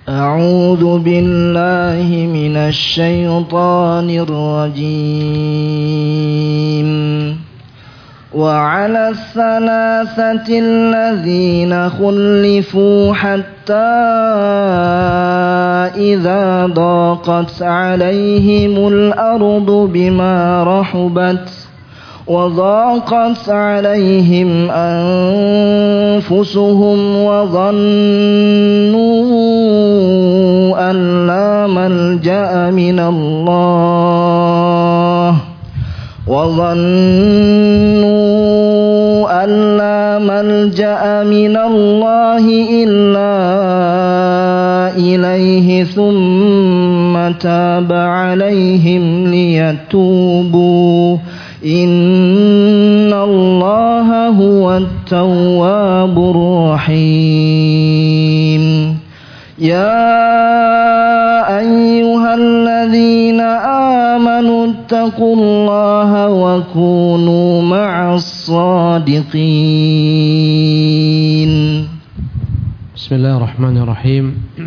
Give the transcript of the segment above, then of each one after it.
أعوذ بالله من الشيطان الرجيم. وعلى الثلاثة الذين خلفوا حتى إذا ضاقت عليهم الأرض بما رحبت وضاقت عليهم أنفسهم وظنوا أن لا ملجأ من الله إلا إليه ثم تاب عليهم ليتوبوا إن الله هو التواب الرحيم. يا أيها الذين آمنوا اتقوا الله وكونوا مع الصادقين. بسم الله الرحمن الرحيم.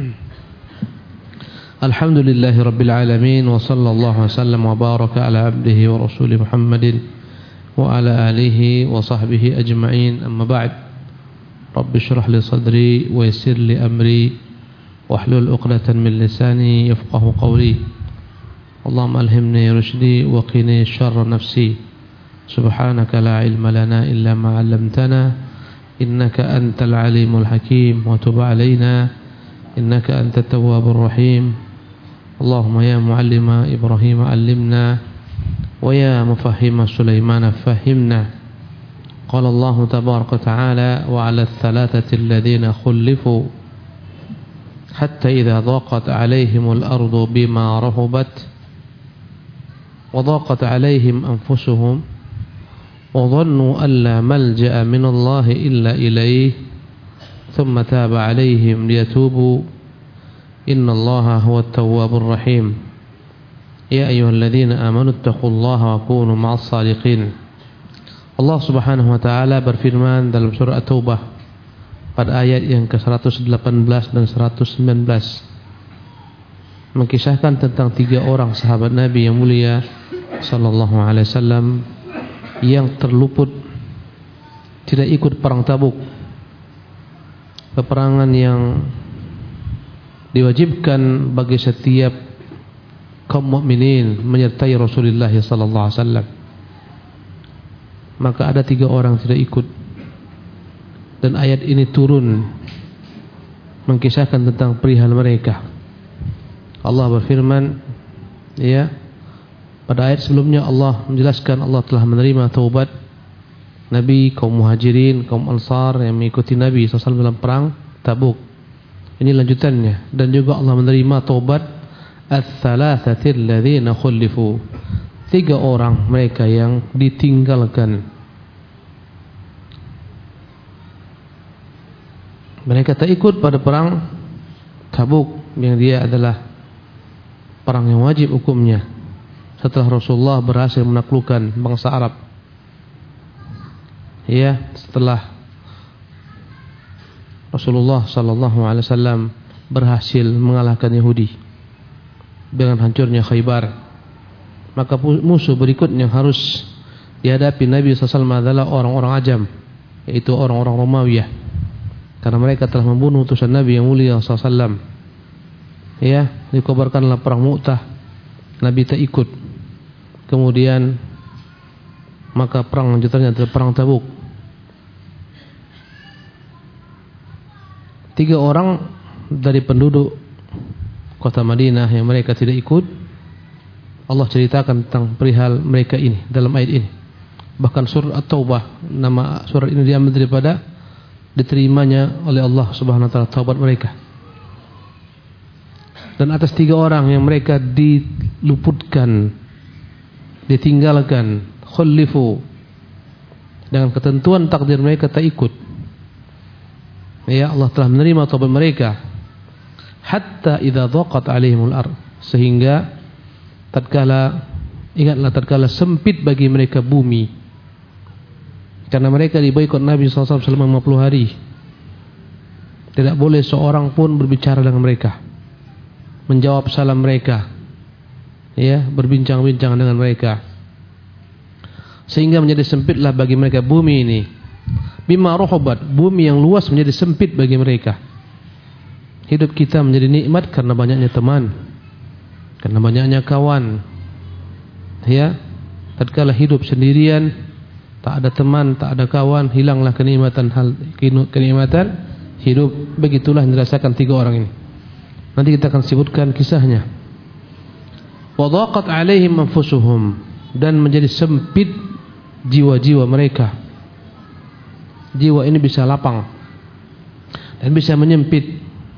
الحمد لله رب العالمين، وصلى الله وسلم وبارك على عبده ورسوله محمد وعلى آله وصحبه أجمعين. أما بعد، رب اشرح لي صدري ويسر لي أمري واحلل عقدة من لساني يفقه قولي. اللهم ألهمني رشدي وقني شر نفسي. سبحانك لا علم لنا إلا ما علمتنا إنك أنت العليم الحكيم. وتب علينا إنك أنت التواب الرحيم. اللهم يا معلم إبراهيم علمنا ويا مفهم سليمان فهمنا. قال الله تبارك وتعالى: وعلى الثلاثة الذين خلفوا حتى إذا ضاقت عليهم الأرض بما رحبت وضاقت عليهم أنفسهم وظنوا أن لا ملجأ من الله إلا إليه ثم تاب عليهم ليتوبوا إن الله هو التواب الرحيم. يا أيها الذين آمنوا اتقوا الله وكونوا مع الصادقين. Allah Subhanahu wa taala berfirman dalam surah At-Taubah pada ayat yang ke-118 dan 119, mengkisahkan tentang 3 orang sahabat Nabi yang mulia sallallahu alaihi wasallam yang terluput, tidak ikut perang Tabuk, peperangan yang diwajibkan bagi setiap kaum mukminin menyertai Rasulullah sallallahu alaihi wasallam. Maka ada 3 orang tidak ikut, dan ayat ini turun mengkisahkan tentang perihal mereka. Allah berfirman, ya, pada ayat sebelumnya Allah menjelaskan Allah telah menerima taubat Nabi, kaum Muhajirin, kaum Ansar yang mengikuti Nabi SAW dalam perang Tabuk. Ini lanjutannya. Dan juga Allah menerima taubat ats-tsalatsatil ladzina khulifu, 3 orang mereka yang ditinggalkan. Mereka tak ikut pada perang Tabuk, yang dia adalah perang yang wajib hukumnya setelah Rasulullah berhasil menaklukkan bangsa Arab. Ya, setelah Rasulullah sallallahu alaihi wasallam berhasil mengalahkan Yahudi dengan hancurnya Khaybar, maka musuh berikutnya yang harus dihadapi Nabi sallallahu alaihi wasallam adalah orang-orang ajam, yaitu orang-orang Romawi, karena mereka telah membunuh utusan Nabi yang mulia sallallahu alaihi wasallam. Ya, dikabarkanlah perang Mu'tah, Nabi tak ikut. Kemudian maka perang lanjutannya adalah perang Tabuk. 3 orang dari penduduk kota Madinah yang mereka tidak ikut, Allah ceritakan tentang perihal mereka ini dalam ayat ini. Bahkan surah At-Taubah, nama surah ini diambil daripada diterimanya oleh Allah Subhanahu wa taala taubat mereka. Dan atas 3 orang yang mereka diluputkan, ditinggalkan, khulifu, dengan ketentuan takdir mereka tak ikut, ya, Allah telah menerima taubat mereka. Hatta idza dhaqat alaihimul ard, sehingga tatkala, ingatlah tatkala sempit bagi mereka bumi, karena mereka diboikot Nabi SAW selama 50 hari. Tidak boleh seorang pun berbicara dengan mereka, menjawab salam mereka, ya, berbincang-bincang dengan mereka, sehingga menjadi sempitlah bagi mereka bumi ini. Bima rahabat, bumi yang luas menjadi sempit bagi mereka. Hidup kita menjadi nikmat karena banyaknya teman, karena banyaknya kawan. Ya, tatkala hidup sendirian, tak ada teman, tak ada kawan, hilanglah kenikmatan hidup. Begitulah yang dirasakan 3 orang ini. Nanti kita akan sebutkan kisahnya. Wa dhaqat 'alaihim anfusuhum, dan menjadi sempit jiwa-jiwa mereka. Jiwa ini bisa lapang dan bisa menyempit.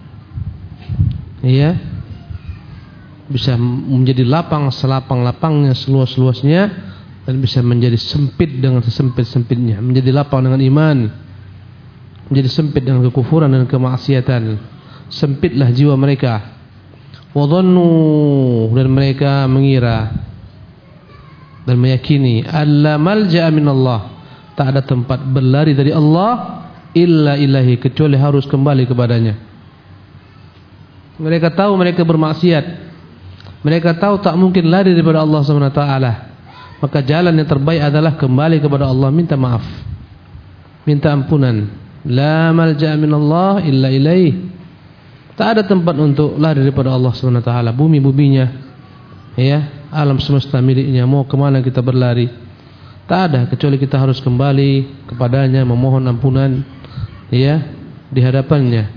Ya, bisa menjadi lapang selapang-lapangnya, seluas-luasnya, dan bisa menjadi sempit dengan sesempit-sempitnya. Menjadi lapang dengan iman, menjadi sempit dengan kekufuran dan kemaksiatan. Sempitlah jiwa mereka. Wa dhannu, dan mereka mengira dan meyakini alla malja'a minallah, tak ada tempat berlari dari Allah illa ilahi, kecuali harus kembali kepadanya. Mereka tahu mereka bermaksiat, mereka tahu tak mungkin lari daripada Allah SWT. Maka jalan yang terbaik adalah kembali kepada Allah, minta maaf, minta ampunan. La malja'a minallah illa ilaih, tak ada tempat untuk lari daripada Allah SWT. Bumi-buminya, ya, alam semesta miliknya, mau kemana kita berlari? Tak ada, kecuali kita harus kembali kepadanya, memohon ampunan, ya, di hadapannya.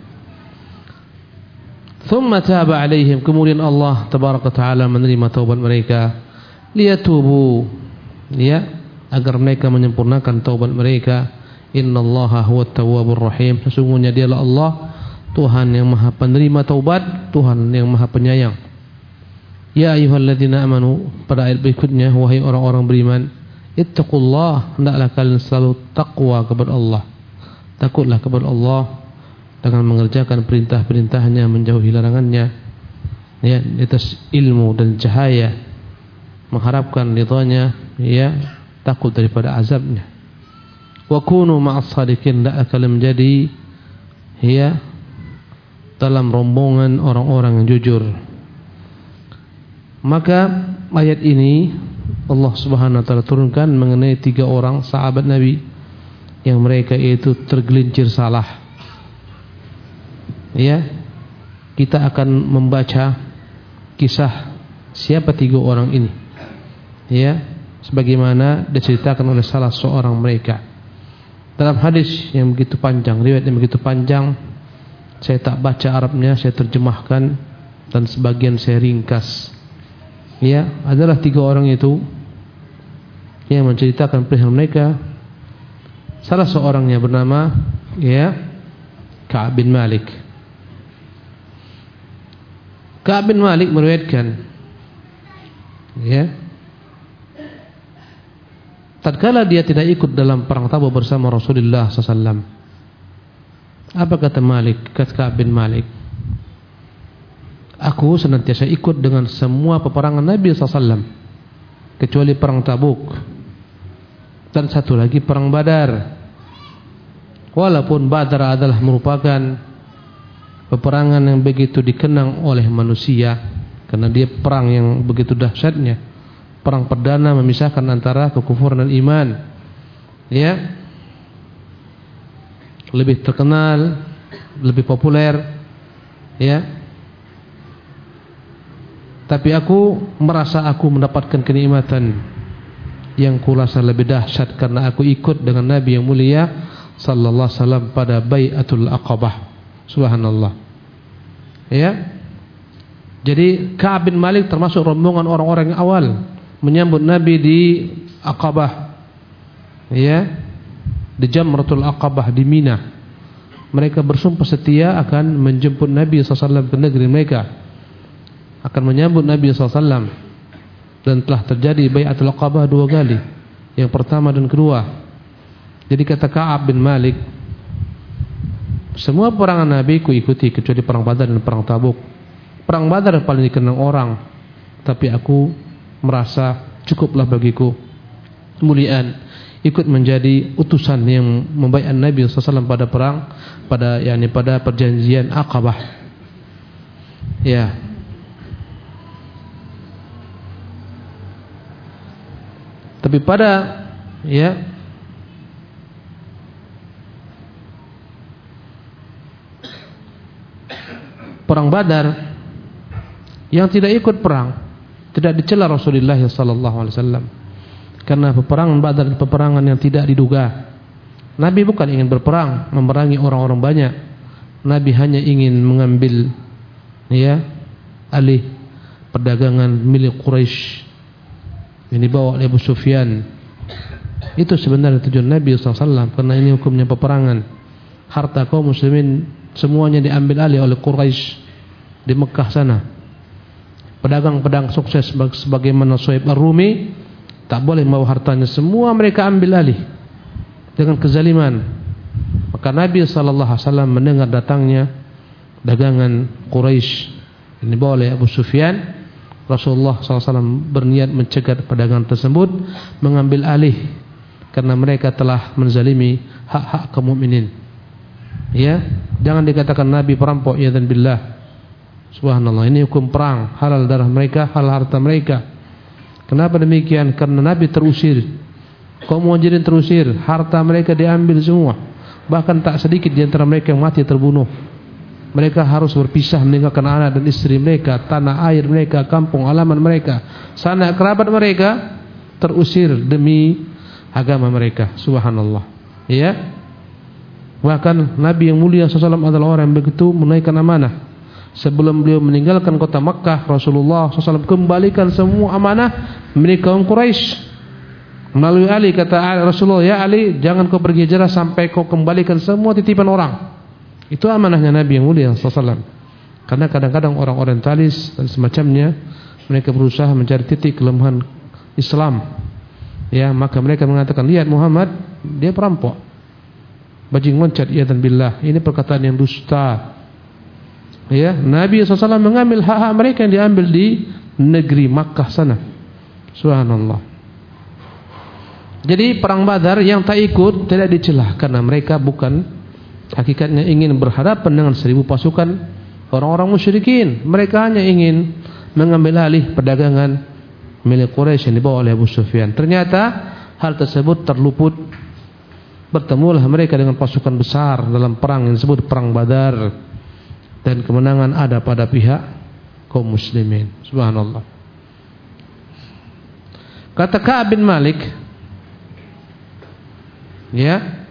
Thumma taba alaihim, kemudian Allah tabaraka ta'ala menerima taubat mereka, liyatubu, ya, agar mereka menyempurnakan taubat mereka. Innallaha huwat tawwabur rahim, sesungguhnya dialah Allah, Tuhan yang maha penerima taubat, Tuhan yang maha penyayang. Ya ayyuhalladzina amanu, pada ayat berikutnya, wahai orang-orang beriman, ittaqullah, hendaklah kalian selalu takwa kepada Allah. Takutlah kepada Allah dengan mengerjakan perintah-perintahnya, menjauhi larangannya, ya, di atas ilmu dan cahaya, mengharapkan ridhanya, ya, takut daripada azabnya. Wa kunu ma'as shadiqin, hendaklah kalian menjadi, ya, dalam rombongan orang-orang yang jujur. Maka ayat ini Allah Subhanahu wa taala turunkan mengenai 3 orang sahabat Nabi yang mereka itu tergelincir salah. Ya, kita akan membaca kisah siapa 3 orang ini, ya, sebagaimana diceritakan oleh salah seorang mereka dalam hadis yang begitu panjang, riwayat yang begitu panjang. Saya tak baca Arabnya, saya terjemahkan dan sebagian saya ringkas. Ya, adalah 3 orang itu yang menceritakan perihal mereka. Salah seorangnya bernama, ya, Ka'ab bin Malik. Ka'ab bin Malik meriwayatkan, ya, tatkala dia tidak ikut dalam perang Tabuk bersama Rasulullah SAW, apa kata Malik, kata Ka'ab bin Malik, aku senantiasa ikut dengan semua peperangan Nabi SAW kecuali perang Tabuk dan satu lagi perang Badar. Walaupun Badar adalah merupakan peperangan yang begitu dikenang oleh manusia karena dia perang yang begitu dahsyatnya, perang perdana memisahkan antara kekufuran dan iman, ya, lebih terkenal, lebih populer, ya. Tapi aku merasa aku mendapatkan kenikmatan yang kurasa lebih dahsyat karena aku ikut dengan Nabi yang mulia sallallahu alaihi wasallam pada Bai'atul Aqabah. Subhanallah. Ya. Jadi Ka'ab bin Malik termasuk rombongan orang-orang yang awal menyambut Nabi di Aqabah. Ya. Di Jamratul Aqabah di Mina. Mereka bersumpah setia akan menjemput Nabi SAW ke negeri mereka, akan menyambut Nabi SAW. Dan telah terjadi Bai'atul Aqabah 2 kali, yang pertama dan kedua. Jadi kata Ka'ab bin Malik, semua perangan Nabi ku ikuti kecuali perang Badar dan perang Tabuk. Perang Badar paling dikenang orang, tapi aku merasa cukuplah bagiku kemuliaan ikut menjadi utusan yang membaiat Nabi SAW pada perang, pada perjanjian Aqabah. Ya. Tapi pada perang Badar yang tidak ikut perang tidak dicela Rasulullah SAW. Karena peperangan Badar peperangan yang tidak diduga. Nabi bukan ingin berperang memerangi orang-orang banyak. Nabi hanya ingin mengambil alih perdagangan milik Quraisy yang dibawa oleh Abu Sufyan. Itu sebenarnya tujuan Nabi SAW. Karena ini hukumnya peperangan. Harta kaum muslimin semuanya diambil alih oleh Quraisy di Mekah sana. Pedang-pedang sukses sebagaimana Suhaib Ar-Rumi tak boleh membawa hartanya, semua mereka ambil alih dengan kezaliman. Maka Nabi SAW mendengar datangnya dagangan Quraisy ini dibawa oleh Abu Sufyan. Rasulullah SAW berniat mencegat pedagangan tersebut, mengambil alih karena mereka telah menzalimi hak-hak kaum mukminin. Ya, jangan dikatakan Nabi perampok, ya dan billah. Subhanallah, ini hukum perang, halal darah mereka, halal harta mereka. Kenapa demikian? Karena Nabi terusir, kaum Muhajirin terusir, harta mereka diambil semua. Bahkan tak sedikit di antara mereka yang mati terbunuh. Mereka harus berpisah meninggalkan anak dan istri mereka, tanah air mereka, kampung halaman mereka, sanak kerabat mereka, terusir demi agama mereka. Subhanallah. Ya. Bahkan Nabi yang mulia SAW adalah orang yang begitu menaikkan amanah. Sebelum beliau meninggalkan kota Makkah, Rasulullah SAW kembalikan semua amanah milik kaum Quraisy melalui Ali. Kata Rasulullah, ya Ali, jangan kau pergi hijrah sampai kau kembalikan semua titipan orang. Itu amanahnya Nabi yang mulia SAW. Karena kadang-kadang orang orientalis dan semacamnya, mereka berusaha mencari titik kelemahan Islam. Ya, maka mereka mengatakan, lihat Muhammad, dia perampok, bajing loncat, ya dan billah. Ini perkataan yang dusta. Ya, Nabi SAW mengambil hak-hak mereka yang diambil di negeri Makkah sana. Subhanallah. Jadi perang Badar yang tak ikut tidak dicela karena mereka bukan hakikatnya ingin berhadapan dengan 1000 pasukan orang-orang musyrikin. Mereka hanya ingin mengambil alih perdagangan milik Quraisy yang dibawa oleh Abu Sufyan. Ternyata hal tersebut terluput. Bertemulah mereka dengan pasukan besar dalam perang yang disebut perang Badar. Dan kemenangan ada pada pihak kaum muslimin. Subhanallah. Kata Ka'ab bin Malik, ya,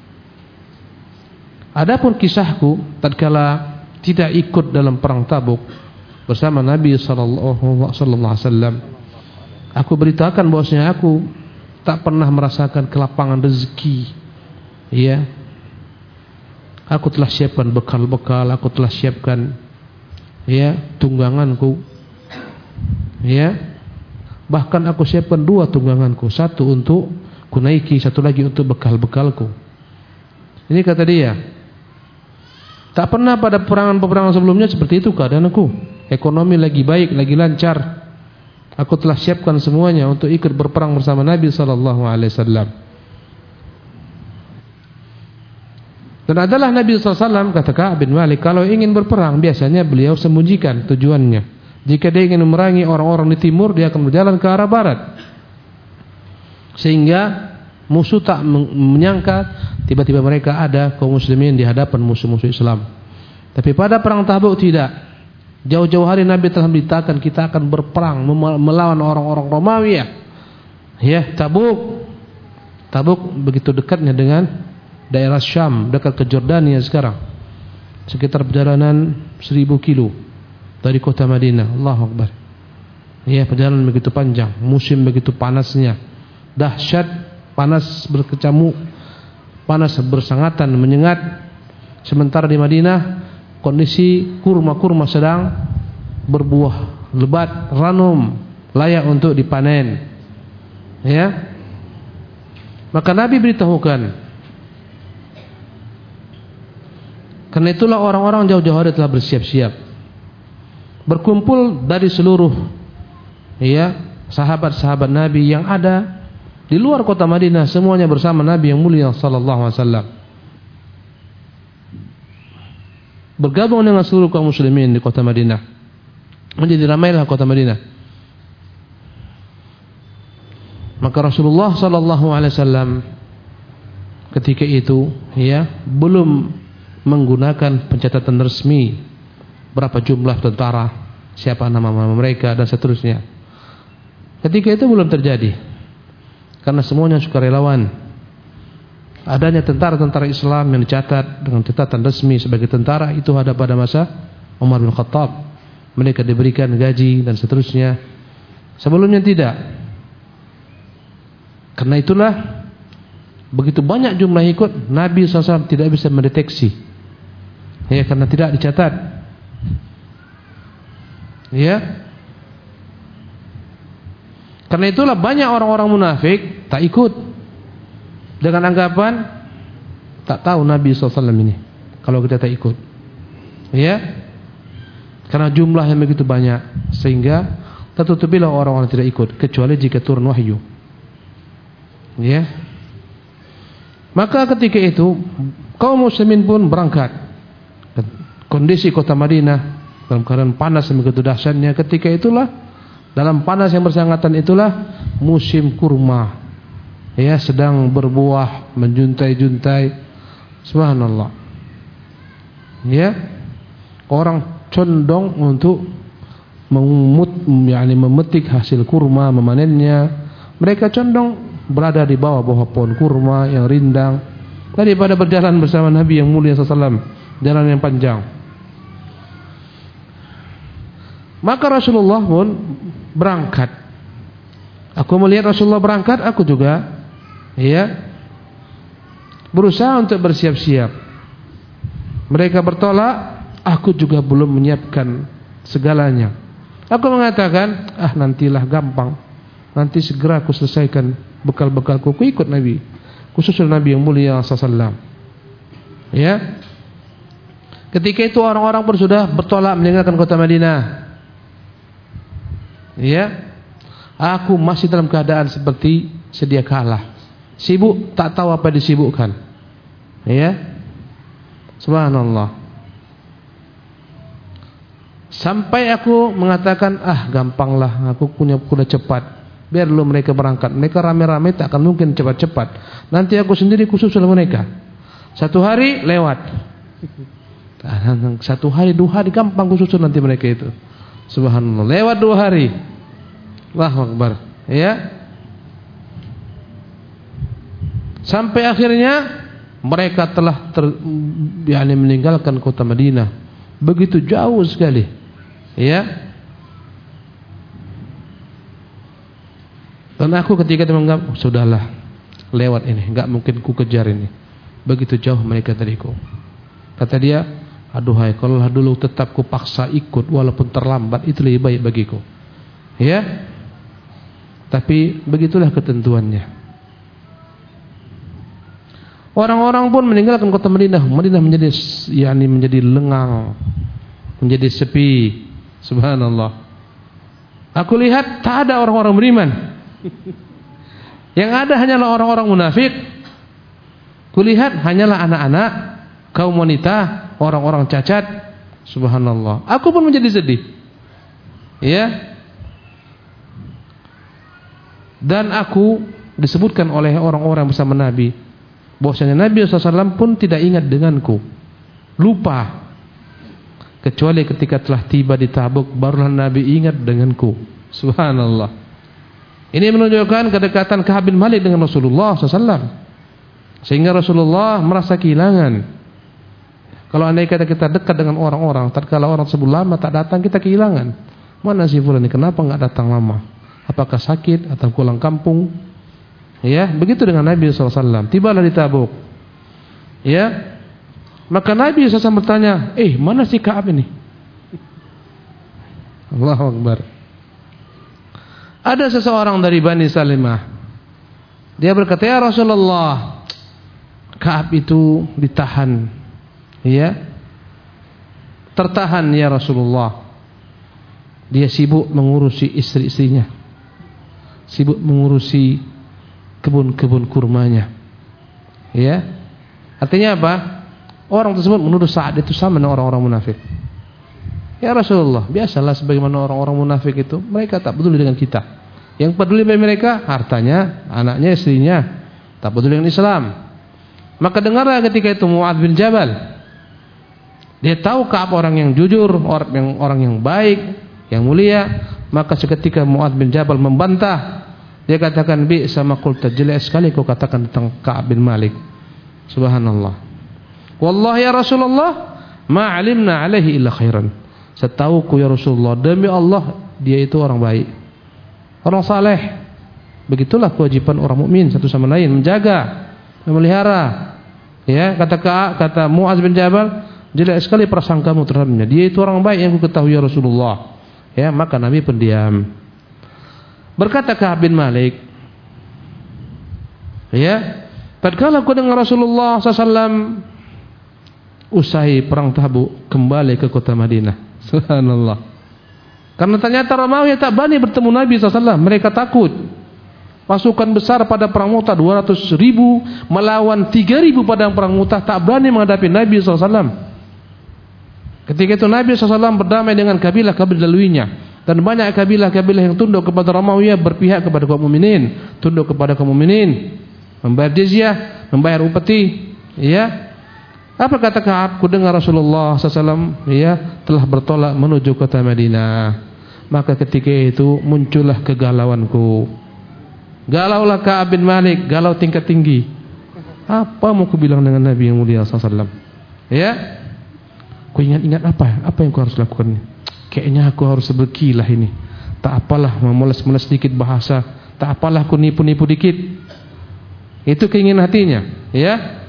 adapun kisahku tatkala tidak ikut dalam perang Tabuk bersama Nabi sallallahu alaihi wasallam, aku beritakan bahwasanya aku tak pernah merasakan kelapangan rezeki. Ya. Aku telah siapkan bekal-bekal, aku telah siapkan tungganganku. Ya. Bahkan aku siapkan 2 tungganganku, satu untuk kunaiki, satu lagi untuk bekal-bekalku. Ini kata dia. Tak pernah pada peperangan sebelumnya seperti itu keadaanku. Ekonomi lagi baik, lagi lancar. Aku telah siapkan semuanya untuk ikut berperang bersama Nabi sallallahu alaihi wasallam. Dan adalah Nabi SAW, kata Ka'ab bin Malik, kalau ingin berperang biasanya beliau sembunyikan tujuannya. Jika dia ingin memerangi orang-orang di timur, dia akan berjalan ke arah barat, sehingga musuh tak menyangka tiba-tiba mereka ada kaum muslimin di hadapan musuh-musuh Islam. Tapi pada perang Tabuk tidak. Jauh-jauh hari Nabi telah memberitakan kita akan berperang melawan orang-orang Romawi. Ya, Tabuk begitu dekatnya dengan daerah Syam, dekat ke Jordania sekarang. Sekitar perjalanan 1000 kilo dari kota Madinah. Allahu Akbar. Ya, perjalanan begitu panjang, musim begitu panasnya, dahsyat, panas berkecamuk, panas bersangatan, menyengat. Sementara di Madinah kondisi kurma-kurma sedang berbuah lebat, ranum, layak untuk dipanen. Ya. Maka Nabi beritahukan. Karena itulah orang-orang jauh-jauh hari telah bersiap-siap, berkumpul dari seluruh sahabat-sahabat Nabi yang ada Di luar kota Madinah semuanya bersama Nabi yang mulia sallallahu alaihi wasallam. Bergabung dengan seluruh kaum muslimin di kota Madinah. Menjadi ramailah kota Madinah. Maka Rasulullah sallallahu alaihi wasallam ketika itu belum menggunakan pencatatan resmi berapa jumlah tentara, siapa nama-nama mereka dan seterusnya. Ketika itu belum terjadi. Karena semuanya sukarelawan. Adanya tentara-tentara Islam yang dicatat dengan catatan resmi sebagai tentara itu ada pada masa Umar bin Khattab. Mereka diberikan gaji dan seterusnya. Sebelumnya tidak. Karena itulah begitu banyak jumlah ikut, Nabi SAW tidak bisa mendeteksi. Karena tidak dicatat. Karena itulah banyak orang-orang munafik tak ikut dengan anggapan tak tahu Nabi SAW ini kalau kita tak ikut. Karena jumlah yang begitu banyak sehingga tertutupilah orang-orang tidak ikut kecuali jika turun wahyu. Maka ketika itu kaum muslimin pun berangkat. Kondisi kota Madinah dalam keadaan panas yang begitu dahsyatnya. Ketika itulah dalam panas yang bersangatan itulah musim kurma. Sedang berbuah, menjuntai-juntai. Subhanallah. Orang condong untuk memetik hasil kurma, memanennya. Mereka condong berada di bawah pohon kurma yang rindang daripada berjalan bersama Nabi yang mulia SAW, jalan yang panjang. Maka Rasulullah pun berangkat. Aku melihat Rasulullah berangkat, aku juga berusaha untuk bersiap-siap. Mereka bertolak, aku juga belum menyiapkan segalanya. Aku mengatakan, nantilah gampang. Nanti segera aku selesaikan bekal-bekalku. Aku ikut Nabi, khususnya Nabi yang mulia SAW. Ketika itu orang-orang pun sudah bertolak meninggalkan kota Madinah. Aku masih dalam keadaan seperti sedia kala, sibuk, tak tahu apa disibukkan. Subhanallah. Sampai aku mengatakan, gampanglah, aku punya kuda cepat. Biar dulu mereka berangkat. Mereka rame-rame tak akan mungkin cepat-cepat. Nanti aku sendiri susul mereka. 1 hari lewat. 1 hari 2 hari gampang aku susul nanti mereka itu. Subhanallah. Lewat 2 hari. Allahu Akbar. Sampai akhirnya mereka telah meninggalkan kota Madinah. Begitu jauh sekali. Dan aku ketika itu menganggap sudahlah, lewat ini, enggak mungkin ku kejar ini. Begitu jauh mereka dariku. Kata dia, aduhai, kalau dulu tetap ku paksa ikut walaupun terlambat, itu lebih baik bagiku. Tapi begitulah ketentuannya. Orang-orang pun meninggalkan kota Madinah. Madinah menjadi lengang, menjadi sepi. Subhanallah. Aku lihat tak ada orang-orang beriman. Yang ada hanyalah orang-orang munafik. Kulihat hanyalah anak-anak, kaum wanita, orang-orang cacat. Subhanallah. Aku pun menjadi sedih. Dan aku disebutkan oleh orang-orang bersama Nabi bahwasanya Nabi SAW pun tidak ingat denganku. Lupa. Kecuali ketika telah tiba di Tabuk, barulah Nabi ingat denganku. Subhanallah. Ini menunjukkan kedekatan Ka'ab bin Malik dengan Rasulullah SAW. Sehingga Rasulullah merasa kehilangan. Kalau andai kata kita dekat dengan orang-orang, tatkala orang tersebut lama tak datang, kita kehilangan. Mana si fulan ini, kenapa enggak datang lama? Apakah sakit atau pulang kampung? Begitu dengan Nabi SAW. Tibalah di Tabuk. Maka Nabi SAW bertanya, mana si Ka'ab ini? Allahu Akbar. Ada seseorang dari Bani Salimah. Dia berkata, ya Rasulullah, Ka'ab itu ditahan. Tertahan ya Rasulullah. Dia sibuk mengurusi istri-istrinya, sibuk mengurusi kebun-kebun kurmanya. Ya. Artinya apa? Orang tersebut menuduh Sa'ad itu sama dengan orang-orang munafik. Ya Rasulullah, biasalah sebagaimana orang-orang munafik itu, mereka tak peduli dengan kita. Yang peduli bagi mereka hartanya, anaknya, istrinya, tak peduli dengan Islam. Maka dengarlah ketika itu Mu'adz bin Jabal. Dia tahu Ka'ab orang yang jujur, orang yang baik, yang mulia. Maka seketika Mu'adz bin Jabal membantah. Dia katakan, bi sama qulta, jelek sekali kau katakan tentang Ka'ab bin Malik. Subhanallah. Wallahi ya Rasulullah, ma alimna alaihi illa khairan. Setahuku ya Rasulullah, demi Allah dia itu orang baik, orang saleh. Begitulah kewajiban orang mukmin satu sama lain, menjaga, memelihara. Ya, kata Mu'adz bin Jabal, jelek sekali prasangkamu terhadapnya. Dia itu orang baik yang ku ketahui ya Rasulullah. Ya, maka Nabi pendiam. Berkata Ka'ab bin Malik, ya, tatkala aku dengar Rasulullah SAW usai perang Tabuk kembali ke kota Madinah. Subhanallah. Karena ternyata Romawi tak berani bertemu Nabi SAW. Mereka takut. Pasukan besar pada perang Mu'tah 200.000 melawan 3.000 pada perang Mu'tah, tak berani menghadapi Nabi SAW. Ketika itu Nabi SAW berdamai dengan kabilah-kabilah laluinya, dan banyak kabilah-kabilah yang tunduk kepada Romawi berpihak kepada kaum mukminin, tunduk kepada kaum mukminin, membayar jizyah, membayar upeti. Ya. Apa kata Ka'ab? Ku dengar Rasulullah SAW telah bertolak menuju kota Madinah. Maka ketika itu muncullah kegalauanku. Galaulah Ka'ab bin Malik, galau tingkat tinggi. Apa mau ku bilang dengan Nabi yang mulia SAW? Ya, ku ingat-ingat apa yang ku harus lakukan? Kayaknya aku harus berkilah ini. Tak apalah memoles-moles sedikit bahasa, tak apalah ku nipu-nipu dikit. Itu keinginan hatinya. Ya.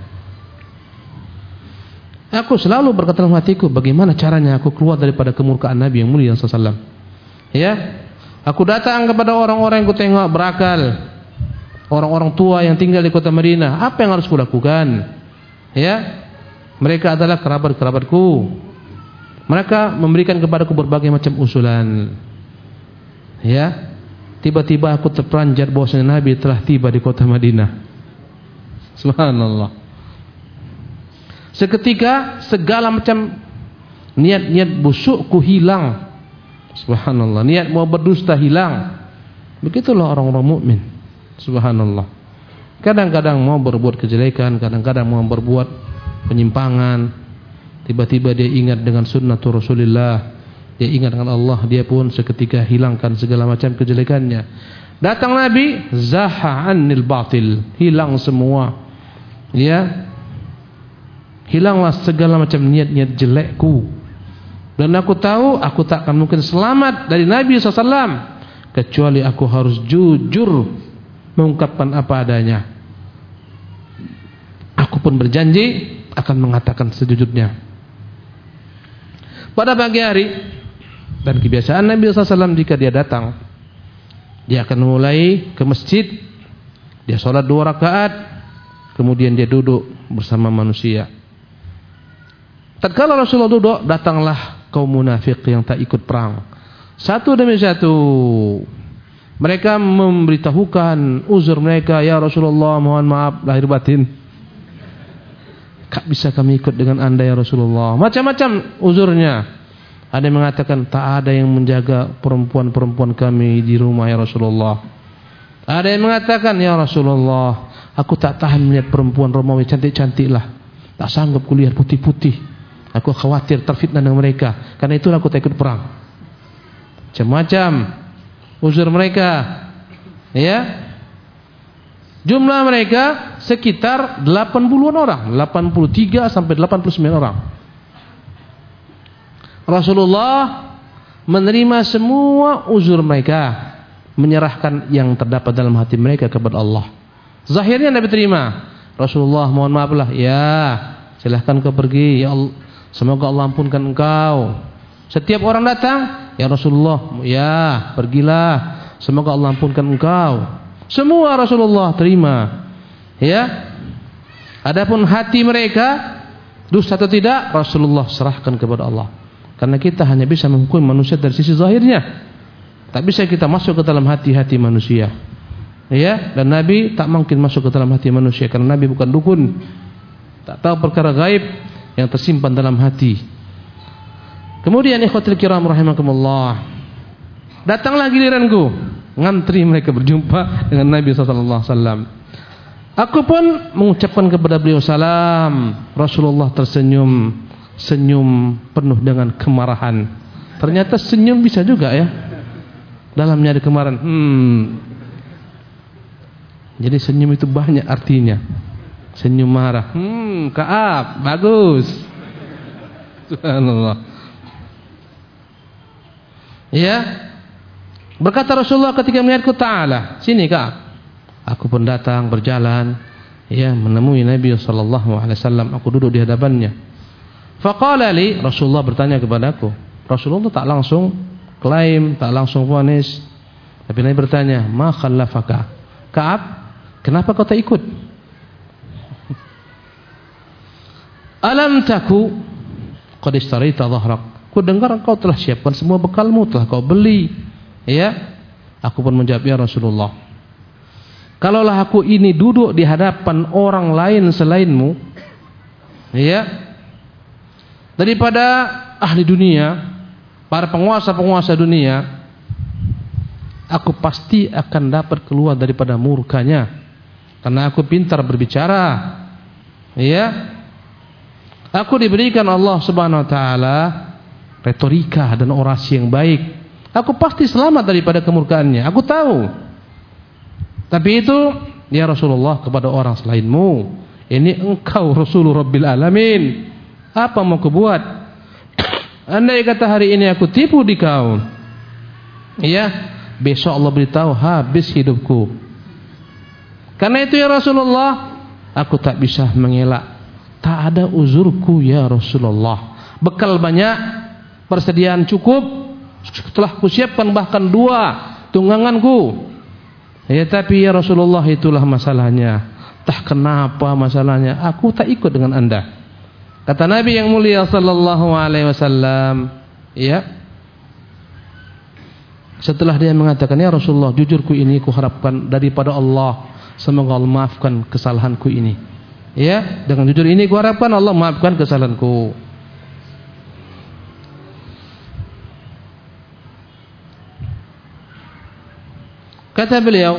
Aku selalu berkata dalam hatiku, bagaimana caranya aku keluar daripada kemurkaan Nabi yang mulia SAW. Ya, aku datang kepada orang-orang yang ku tengok berakal, orang-orang tua yang tinggal di kota Madinah. Apa yang harus kulakukan? Ya, mereka adalah kerabat-kerabatku. Mereka memberikan kepadaku berbagai macam usulan. Ya, tiba-tiba aku terperanjat bahwasanya Nabi telah tiba di kota Madinah. Subhanallah. Seketika segala macam niat-niat busukku hilang. Subhanallah. Niat mau berdusta hilang. Begitulah orang-orang mukmin. Subhanallah. Kadang-kadang mau berbuat kejelekan, kadang-kadang mau berbuat penyimpangan. Tiba-tiba dia ingat dengan sunnatul Rasulullah, dia ingat dengan Allah, dia pun seketika hilangkan segala macam kejelekannya. Datang Nabi, zaha anil batil, hilang semua. Ya. Hilanglah segala macam niat-niat jelekku. Dan aku tahu aku tak akan mungkin selamat dari Nabi SAW kecuali aku harus jujur mengungkapkan apa adanya. Aku pun berjanji akan mengatakan sejujurnya. Pada pagi hari, dan kebiasaan Nabi SAW jika dia datang, dia akan mulai ke masjid, dia sholat 2 rakaat, kemudian dia duduk bersama manusia. Tatkala Rasulullah duduk, datanglah kaum munafik yang tak ikut perang. Satu demi satu mereka memberitahukan uzur mereka, ya Rasulullah, mohon maaf lahir batin, tak bisa kami ikut dengan anda ya Rasulullah. Macam-macam uzurnya. Ada yang mengatakan tak ada yang menjaga perempuan-perempuan kami di rumah ya Rasulullah. Ada yang mengatakan ya Rasulullah, aku tak tahan melihat perempuan Romawi cantik-cantik lah, tak sanggup kulihat putih-putih. Aku khawatir terfitnah dengan mereka, karena itulah aku tak ikut perang. Macam-macam uzur mereka. Ya. Jumlah mereka sekitar 80-an orang, 83 sampai 89 orang. Rasulullah menerima semua uzur mereka, menyerahkan yang terdapat dalam hati mereka kepada Allah. Zahirnya Nabi terima. Rasulullah, mohon maaflah, ya silahkan kau pergi, ya Allah, semoga Allah ampunkan engkau. Setiap orang datang, ya Rasulullah, ya pergilah, semoga Allah ampunkan engkau. Semua Rasulullah terima. Ya. Adapun hati mereka dusta atau tidak, Rasulullah serahkan kepada Allah. Karena kita hanya bisa menghukum manusia dari sisi zahirnya. Tak bisa kita masuk ke dalam hati-hati manusia. Ya, dan Nabi tak mungkin masuk ke dalam hati manusia karena Nabi bukan dukun. Tak tahu perkara gaib yang tersimpan dalam hati. Kemudian ikhwatul kiram rahimakumullah, datanglah giliranku ngantri mereka berjumpa dengan Nabi sallallahu alaihi wasallam. Aku pun mengucapkan kepada beliau salam. Rasulullah tersenyum, senyum penuh dengan kemarahan. Ternyata senyum bisa juga ya, dalamnya ada kemarahan. Jadi senyum itu banyak artinya. Senyum marah. Ka'ab, bagus. Subhanallah. Ya. Berkata Rasulullah ketika melihatku, ta'ala, sini Ka'ab. Aku pun datang berjalan, ya, menemui Nabi sallallahu alaihi wasallam. Aku duduk di hadapannya. Faqala li, Rasulullah bertanya kepadaku. Rasulullah tak langsung klaim, tak langsung vonis. Tapi Nabi bertanya, "Ma khallafaka?" Ka'ab, kenapa kau tak ikut? Alam taku qad istarita dhahrak. Ku dengar engkau telah siapkan semua bekalmu, telah kau beli. Ya. Aku pun menjawab, ya Rasulullah, kalaulah aku ini duduk di hadapan orang lain selainmu, ya, daripada ahli dunia, para penguasa-penguasa dunia, aku pasti akan dapat keluar daripada murkanya, karena aku pintar berbicara. Ya. Aku diberikan Allah Subhanahu wa taala retorika dan orasi yang baik. Aku pasti selamat daripada kemurkaannya. Aku tahu. Tapi itu, ya Rasulullah, kepada orang selainmu. Ini engkau Rasulullah Rabbil Alamin. Apa mau aku buat? Andai kata hari ini aku tipu di kau, ya, besok Allah beritahu habis hidupku. Karena itu ya Rasulullah, aku tak bisa mengelak. Tak ada uzurku ya Rasulullah. Bekal banyak, persediaan cukup, telah kusiapkan bahkan 2 tungganganku. Ya, tapi ya Rasulullah, itulah masalahnya. Tak kenapa masalahnya, aku tak ikut dengan anda. Kata Nabi yang mulia sallallahu alaihi wasallam, ya, setelah dia mengatakan, ya Rasulullah, jujurku ini kuharapkan daripada Allah, semoga Allah maafkan kesalahanku ini. Ya, dengan jujur ini kuharapkan Allah maafkan kesalahanku. Kata beliau,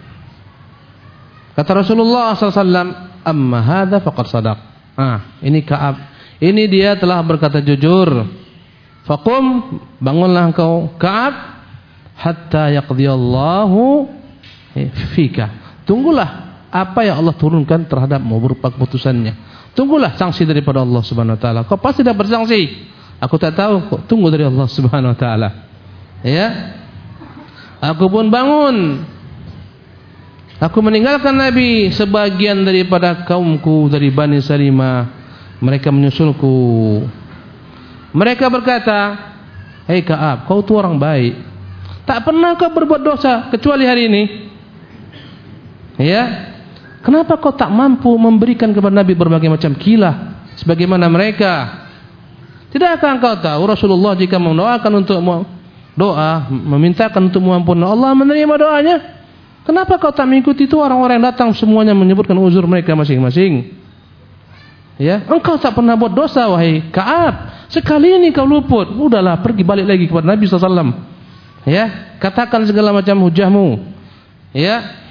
kata Rasulullah SAW, amma hadza faqad sadaq. Ini Ka'ab, ini dia telah berkata jujur. Faqum, bangunlah engkau Ka'ab, hatta yaqdiyallahu fika. Tunggulah apa yang Allah turunkan terhadapmu berupa keputusannya. Tunggulah sanksi daripada Allah Subhanahu wa taala. Kau pasti dapat sanksi. Aku tak tahu, kau tunggu dari Allah Subhanahu wa taala. Ya. Aku pun bangun. Aku meninggalkan Nabi, sebagian daripada kaumku dari Bani Salimah, mereka menyusulku. Mereka berkata, "Hei Ka'ab, kau tu orang baik. Tak pernah kau berbuat dosa kecuali hari ini. Ya. Kenapa kau tak mampu memberikan kepada Nabi berbagai macam kilah sebagaimana mereka? Tidakkah engkau tahu Rasulullah jika mendoakan untuk doa, memintakan untuk mengampuni, Allah menerima doanya? Kenapa kau tak mengikuti itu? Orang-orang yang datang semuanya menyebutkan uzur mereka masing-masing. Ya, engkau tak pernah buat dosa wahai Ka'ab. Sekali ini kau luput. Udahlah, pergi balik lagi kepada Nabi SAW. Ya, katakan segala macam hujahmu. Ya.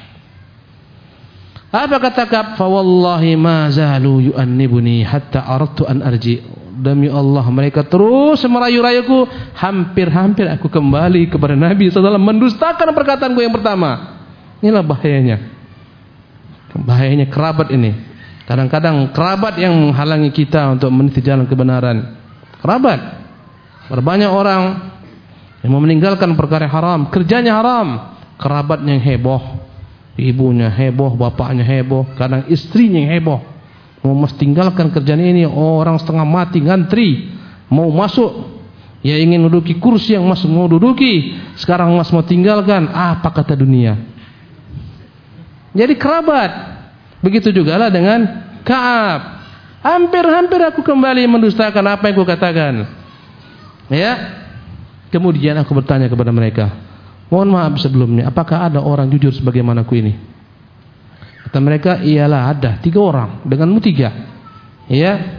Apa kata Ka'ab? Fa wallahi ma zalu yu'annibuni hatta aradtu an arji. Demi Allah, mereka terus merayu-rayuku, hampir-hampir aku kembali kepada Nabi SAW, mendustakan perkataanku yang pertama. Inilah bahayanya. Bahayanya kerabat ini. Kadang-kadang kerabat yang menghalangi kita untuk meniti jalan kebenaran. Kerabat. Berbanyak orang yang mau meninggalkan perkara haram, kerjanya haram, kerabatnya yang heboh. Ibunya heboh, bapaknya heboh, kadang istrinya yang heboh. Mau mas tinggalkan kerjaan ini, orang setengah mati ngantri, mau masuk, ya ingin menduduki kursi yang mas mau duduki, sekarang mas mau tinggalkan, apa kata dunia? Jadi kerabat. Begitu juga lah dengan Ka'ab. Hampir-hampir aku kembali mendustakan apa yang aku katakan. Ya. Kemudian aku bertanya kepada mereka, mohon maaf sebelumnya, apakah ada orang jujur sebagaimanaku ini? Kata mereka, iyalah ada 3 orang, denganmu 3. Ya.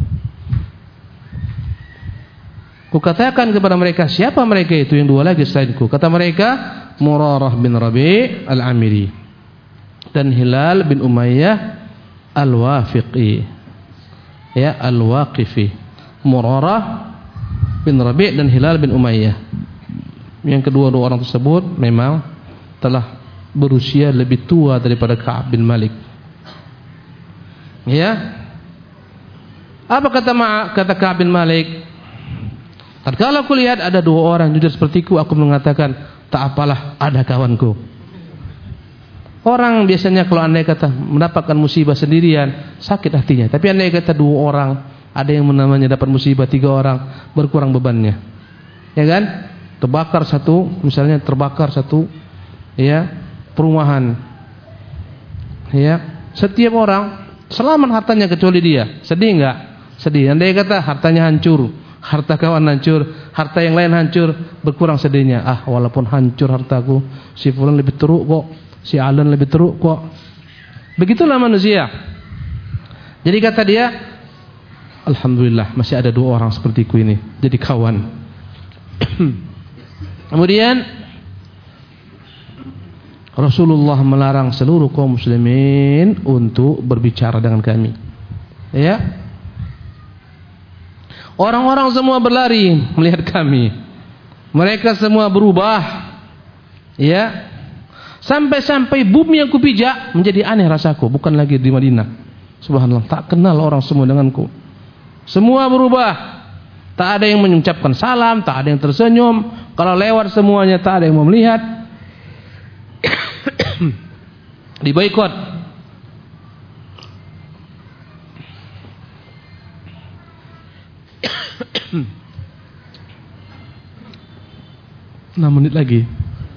Kukatakan kepada mereka, siapa mereka itu yang 2 lagi selainku? Kata mereka, Murarah bin Rabi' al-Amiri dan Hilal bin Umayyah al-Wafiqi. Ya, al-Waqifi. Murarah bin Rabi' dan Hilal bin Umayyah. Yang kedua-dua orang tersebut memang telah berusia lebih tua daripada Ka'ab bin Malik. Ya. Apa kata Ka'ab bin Malik? Tatkala aku lihat ada 2 orang jujur sepertiku, aku mengatakan, tak apalah, ada kawanku. Orang biasanya kalau andai kata mendapatkan musibah sendirian, sakit hatinya. Tapi andai kata 2 orang, ada yang namanya dapat musibah 3 orang, berkurang bebannya. Ya kan? Terbakar satu, misalnya terbakar satu, ya, perumahan. Ya, setiap orang selamat hartanya kecuali dia. Sedih enggak? Sedih. Andai kata hartanya hancur, harta kawan hancur, harta yang lain hancur, berkurang sedihnya. Ah, walaupun hancur hartaku, si fulan lebih teruk kok, si Alan lebih teruk kok. Begitulah manusia. Jadi kata dia, alhamdulillah masih ada 2 orang sepertiku ini jadi kawan. Kemudian Rasulullah melarang seluruh kaum muslimin untuk berbicara dengan kami. Ya. Orang-orang semua berlari melihat kami. Mereka semua berubah. Ya. Sampai-sampai bumi yang kupijak menjadi aneh rasaku, bukan lagi di Madinah. Subhanallah, tak kenal orang semua denganku. Semua berubah. Tak ada yang mengucapkan salam, tak ada yang tersenyum. Kalau lewat semuanya tak ada yang mau melihat. Diboikot. 6 menit lagi.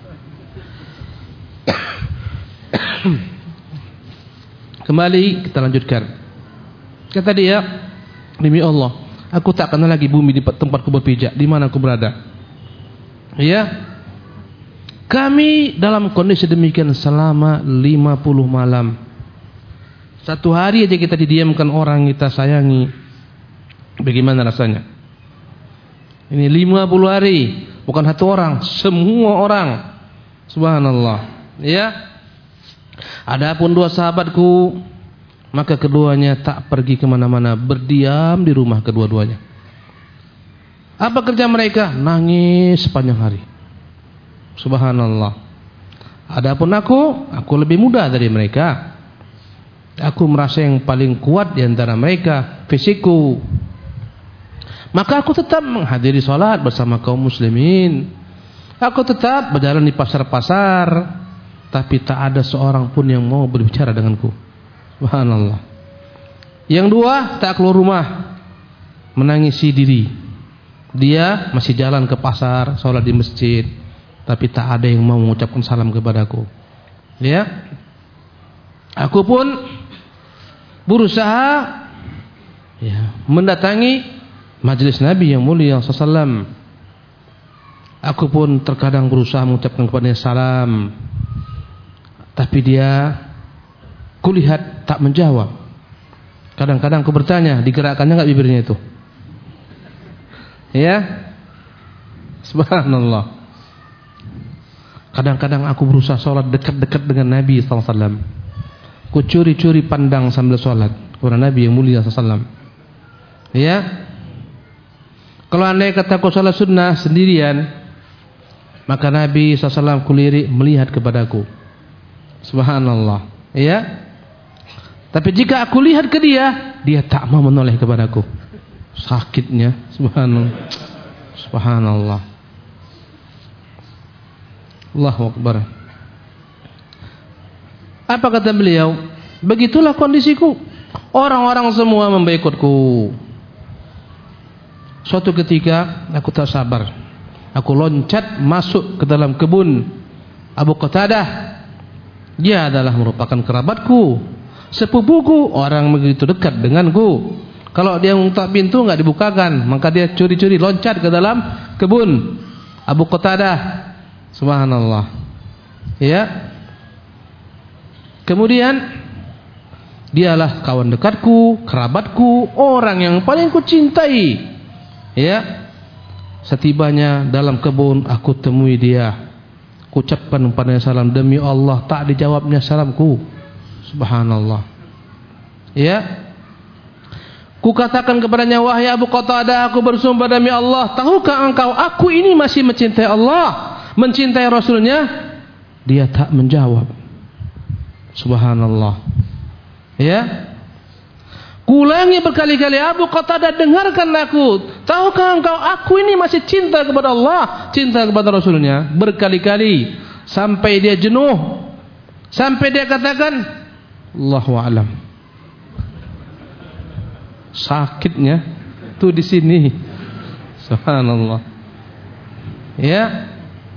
Kembali kita lanjutkan. Kata dia, demi Allah, aku tak kenal lagi bumi di tempatku berpijak, di mana aku berada. Ya. Kami dalam kondisi demikian selama 50 malam. Satu hari aja kita didiamkan orang kita sayangi. Bagaimana rasanya? Ini 50 hari, bukan satu orang, semua orang. Subhanallah. Ya. Adapun 2 sahabatku, maka keduanya tak pergi kemana-mana, berdiam di rumah kedua-duanya. Apa kerja mereka? Nangis sepanjang hari. Subhanallah. Adapun aku lebih muda dari mereka. Aku merasa yang paling kuat di antara mereka, fisikku. Maka aku tetap menghadiri salat bersama kaum muslimin. Aku tetap berjalan di pasar-pasar, tapi tak ada seorang pun yang mau berbicara denganku. Subhanallah. Yang 2 tak keluar rumah, menangisi diri. Dia masih jalan ke pasar, salat di masjid, tapi tak ada yang mau mengucapkan salam kepadaku. Ya. Aku pun berusaha mendatangi majelis Nabi yang mulia sallallahu. Aku pun terkadang berusaha mengucapkan kepadanya salam, tapi dia kulihat tak menjawab. Kadang-kadang aku bertanya, digerakkannya enggak bibirnya itu? Ya. Subhanallah. Kadang-kadang aku berusaha sholat dekat-dekat dengan Nabi SAW. Ku curi-curi pandang sambil sholat kepada Nabi yang mulia SAW. Ya. Kalau andai kata aku sholat sunnah sendirian, maka Nabi SAW kulirik melihat kepadaku. Subhanallah. Ya. Tapi jika aku lihat ke dia, dia tak mau menoleh kepadaku. Sakitnya. Subhanallah. Subhanallah. Allahu Akbar. Apa kata beliau? Begitulah kondisiku. Orang-orang semua memboikotku. Suatu ketika aku tak sabar. Aku loncat masuk ke dalam kebun Abu Qatadah. Dia adalah merupakan kerabatku, sepupuku, orang begitu dekat denganku. Kalau dia mengetuk pintu enggak dibukakan, maka dia curi-curi loncat ke dalam kebun Abu Qatadah. Subhanallah. Ya. Kemudian dialah kawan dekatku, kerabatku, orang yang paling kucintai. Ya. Setibanya dalam kebun aku temui dia. Kucapkan padanya salam, demi Allah tak dijawabnya salamku. Subhanallah. Ya. Kukatakan kepadanya, wahai Abu Qatadah, aku bersumpah demi Allah, tahukah engkau aku ini masih mencintai Allah, mencintai Rasulnya? Dia tak menjawab. Subhanallah. Ya. Kuulangi berkali-kali, Abu Qatadah, dengarkan aku, tahukah engkau aku ini masih cinta kepada Allah, cinta kepada Rasulnya? Berkali-kali sampai dia jenuh, sampai dia katakan, Allahu a'lam. Sakitnya tuh di sini. Subhanallah. Ya.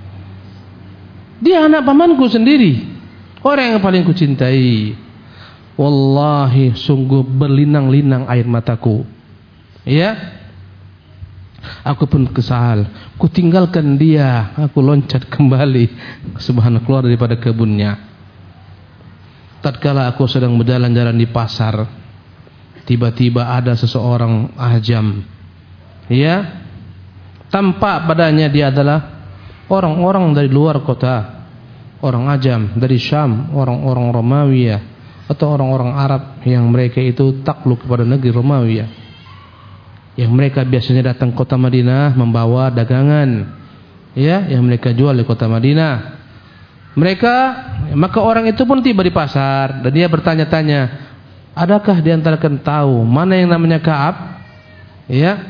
Dia anak pamanku sendiri, orang yang paling kucintai. Wallahi sungguh berlinang-linang air mataku. Ya. Aku pun kesal. Ku tinggalkan dia, aku loncat kembali. Subhanallah, keluar daripada kebunnya. Tatkala aku sedang berjalan-jalan di pasar, tiba-tiba ada seseorang ajam. Ya. Tampak padanya dia adalah orang-orang dari luar kota, orang ajam dari Syam, orang-orang Romawi atau orang-orang Arab yang mereka itu takluk kepada negeri Romawi, yang mereka biasanya datang ke kota Madinah membawa dagangan, ya, yang mereka jual di kota Madinah. Maka orang itu pun tiba di pasar dan dia bertanya-tanya, adakah di antara kalian tahu mana yang namanya Ka'ab? Ya.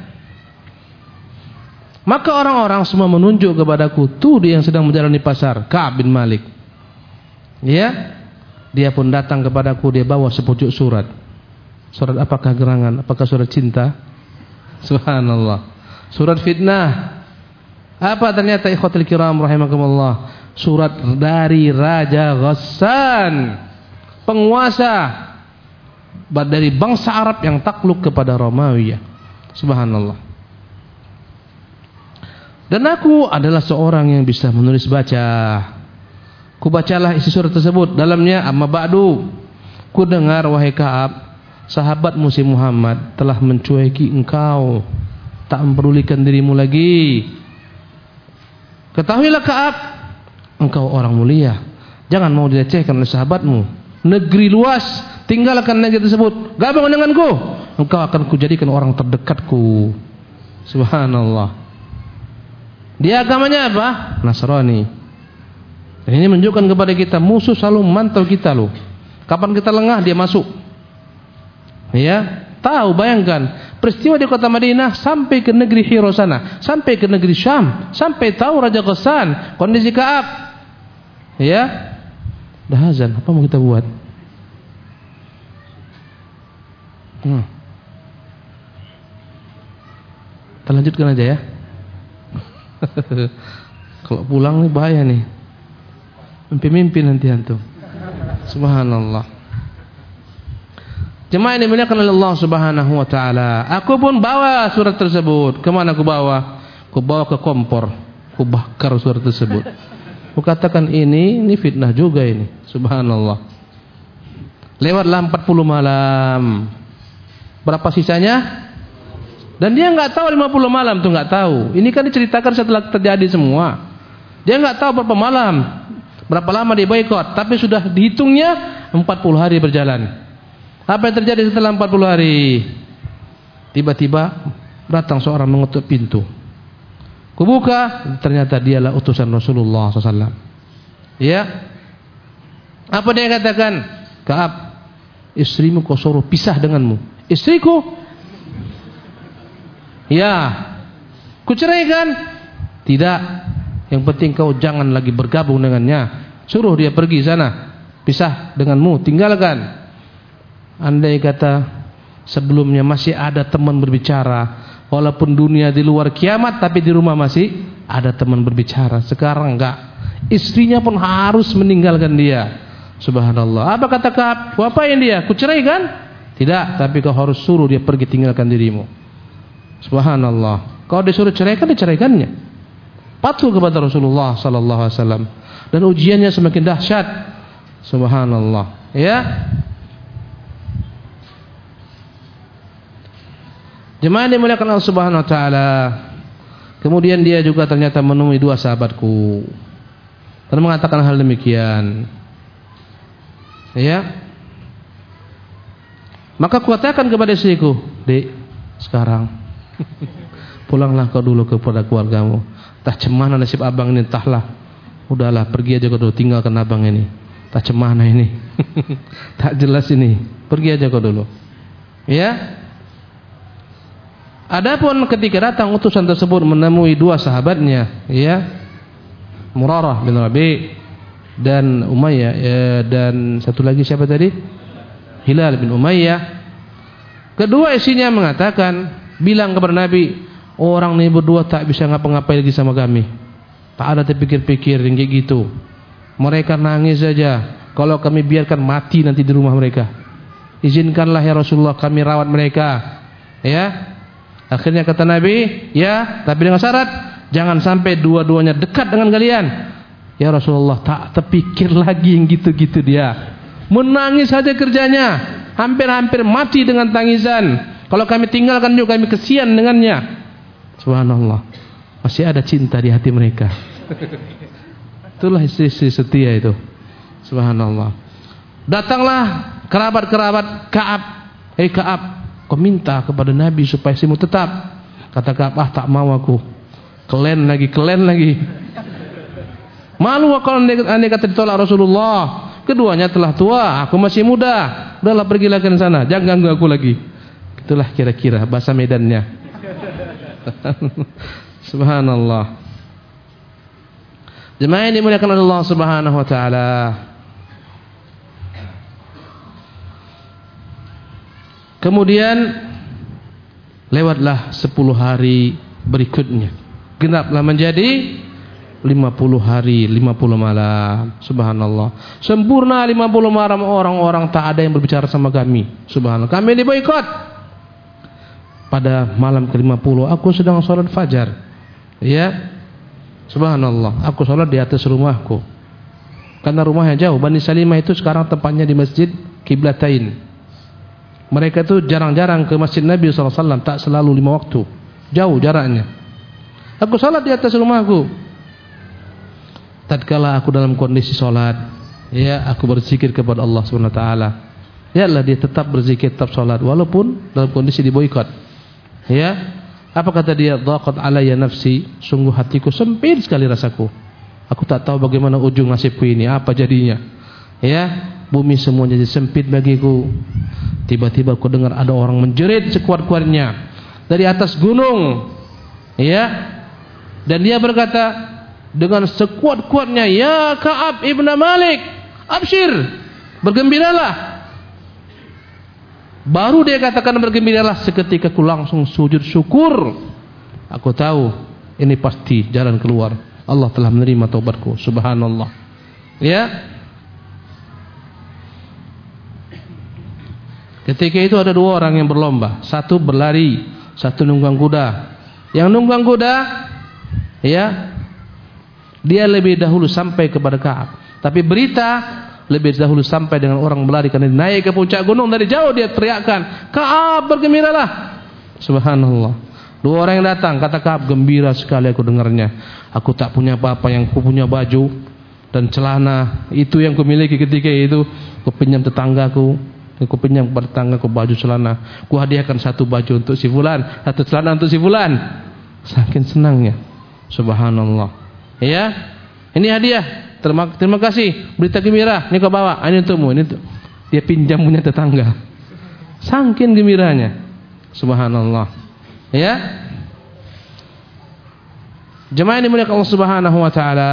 Maka orang-orang semua menunjuk kepadaku, tuh dia yang sedang berjalan di pasar, Ka'ab bin Malik. Ya. Dia pun datang kepadaku, dia bawa sepucuk surat. Surat apakah gerangan? Apakah surat cinta? Subhanallah. Surat fitnah. Apa ternyata ikhwatul kiram rahimakumullah? Surat dari Raja Ghassan, penguasa dari bangsa Arab yang takluk kepada Romawi. Subhanallah. Dan aku adalah seorang yang bisa menulis baca. Kubacalah isi surat tersebut. Dalamnya, amma ba'du, ku dengar wahai Ka'ab, sahabat musi Muhammad telah mencueki engkau, tak mempedulikan dirimu lagi. Ketahuilah Ka'ab, engkau orang mulia, jangan mau dilecehkan oleh sahabatmu. Negeri luas, tinggalkan negeri tersebut, gabung denganku, engkau akan kujadikan orang terdekatku. Subhanallah. Dia agamanya apa? Nasrani. Dan ini menunjukkan kepada kita musuh selalu memantau kita loh. Kapan kita lengah dia masuk. Ya, tahu, bayangkan peristiwa di kota Madinah sampai ke negeri Hira sana, sampai ke negeri Syam, sampai tahu Raja Ghassan, kondisi Ka'ab. Ya. Dah azan, apa mau kita buat? Kita lanjutkan aja ya. Kalau pulang nih bahaya nih. Mimpi-mimpi nanti antum. Subhanallah. Jemaah yang dimuliakan oleh Allah Subhanahu wa taala. Aku pun bawa surat tersebut. Kemana aku bawa? Aku bawa ke kompor. Aku bakar surat tersebut. Aku katakan ini fitnah juga ini. Subhanallah. Lewatlah 40 malam. Berapa sisanya? Dan dia enggak tahu 50 malam tuh, enggak tahu. Ini kan diceritakan setelah terjadi semua. Dia enggak tahu berapa malam. Berapa lama dia boikot, tapi sudah dihitungnya 40 hari berjalan. Apa yang terjadi setelah 40 hari? Tiba-tiba datang seorang mengetuk pintu. Kubuka, ternyata dialah utusan Rasulullah SAW. Ya. Apa dia katakan? Ka'ab, istrimu kau suruh pisah denganmu. Istriku? Ya. Kuceraikan? Tidak. Yang penting kau jangan lagi bergabung dengannya. Suruh dia pergi sana, pisah denganmu, tinggalkan. Andai kata sebelumnya masih ada teman berbicara, walaupun dunia di luar kiamat, tapi di rumah masih ada teman berbicara. Sekarang enggak. Istrinya pun harus meninggalkan dia. Subhanallah. Apa kata Ka'ab? Apain dia? Kuceraikan? Tidak, tapi kau harus suruh dia pergi tinggalkan dirimu. Subhanallah. Kau disuruh ceraikan, diceraikannya. patuh kepada Rasulullah sallallahu alaihi wasallam, dan ujiannya semakin dahsyat. Subhanallah, ya. Jemaah yang dimuliakan Allah Subhanahu wa taala. Kemudian dia juga ternyata menemui dua sahabatku dan mengatakan hal demikian. Ya. Maka kukatakan kepada istriku, "Dek, sekarang pulanglah kau dulu kepada keluargamu. Entah cemana nasib abang ini, entahlah. Udahlah, pergi aja kau dulu, tinggalkan abang ini. Entah cemana ini. Tak jelas ini. Pergi aja kau dulu." Ya. Adapun ketika datang utusan tersebut menemui dua sahabatnya, ya, Murarah bin Rabi' dan Umayyah, dan satu lagi siapa tadi? Hilal bin Umayyah. Kedua isinya mengatakan, bilang kepada Nabi, orang ini berdua tak bisa ngapa-ngapain lagi sama kami. Tak ada terpikir-pikir yang kayak gitu. Mereka nangis saja. Kalau kami biarkan mati nanti di rumah mereka. Izinkanlah ya Rasulullah kami rawat mereka. Ya. Akhirnya kata Nabi, ya, tapi dengan syarat jangan sampai dua-duanya dekat dengan kalian. Ya Rasulullah, tak terpikir lagi yang gitu-gitu dia. Menangis saja kerjanya, hampir-hampir mati dengan tangisan. Kalau kami tinggalkan juga kami kesian dengannya. Subhanallah, masih ada cinta di hati mereka. Itulah istri-istri setia itu. Subhanallah. Datanglah kerabat-kerabat Ka'ab. Hei Ka'ab, kau minta kepada Nabi supaya istrimu tetap. Kata Ka'ab, tak mau aku. Kelen lagi. Malu kalau andai kata ditolak Rasulullah. Keduanya telah tua, aku masih muda. Udahlah, pergilah ke sana, jangan ganggu aku lagi. Itulah kira-kira bahasa Medannya. Subhanallah. Jemaah yang dimuliakan oleh Allah Subhanahu wa taala. Kemudian lewatlah 10 hari berikutnya. Genaplah menjadi 50 hari, 50 malam. Subhanallah. Sempurna 50 malam, orang-orang tak ada yang berbicara sama kami. Subhanallah. Kami diboikot. Pada malam ke-50 aku sedang sholat fajar. Ya. Subhanallah. Aku sholat di atas rumahku. Karena rumahnya jauh. Bani Salimah itu sekarang tempatnya di Masjid Qiblatain. Mereka itu jarang-jarang ke Masjid Nabi SAW, tak selalu 5 waktu. Jauh jaraknya. Aku salat di atas rumahku. Tatkala aku dalam kondisi salat, ya, aku berzikir kepada Allah SWT. Ya Allah, dia tetap berzikir, tetap salat walaupun dalam kondisi diboikot. Ya. Apa kata dia? Dhaqat alayya nafsi, sungguh hatiku sempit sekali rasaku. Aku tak tahu bagaimana ujung nasibku ini, apa jadinya. Ya. Bumi semuanya jadi sempit bagiku. Tiba-tiba aku dengar ada orang menjerit sekuat-kuatnya dari atas gunung. Ya. Dan dia berkata dengan sekuat-kuatnya, "Ya Ka'ab ibn Malik, abshir, bergembiralah." Baru dia katakan bergembiralah, seketika aku langsung sujud syukur. Aku tahu ini pasti jalan keluar. Allah telah menerima taubatku. Subhanallah. Ya. Ketika itu ada 2 orang yang berlomba. Satu berlari, satu nunggang kuda. Yang nunggang kuda, ya, dia lebih dahulu sampai kepada Ka'ab. Tapi berita lebih dahulu sampai dengan orang berlari, karena naik ke puncak gunung dari jauh dia teriakkan, "Ka'ab, bergembiralah." Subhanallah. 2 orang yang datang, kata Ka'ab, "Gembira sekali aku dengarnya. Aku tak punya apa-apa, yang ku punya baju dan celana itu yang ku miliki ketika itu, ku pinjam tetanggaku. Aku pinjam kepada tetanggaku baju celana. Ku hadiahkan 1 baju untuk si fulan, 1 celana untuk si fulan." Saking senangnya. Subhanallah. Ya. Ini hadiah. Terima kasih. Berita gembira. Ini kau bawa. Ini untukmu. Ini untuk. Dia pinjam punya tetangga. Saking gembiranya. Subhanallah. Ya. Jemaah yang dimuliakan Allah Subhanahu wa taala.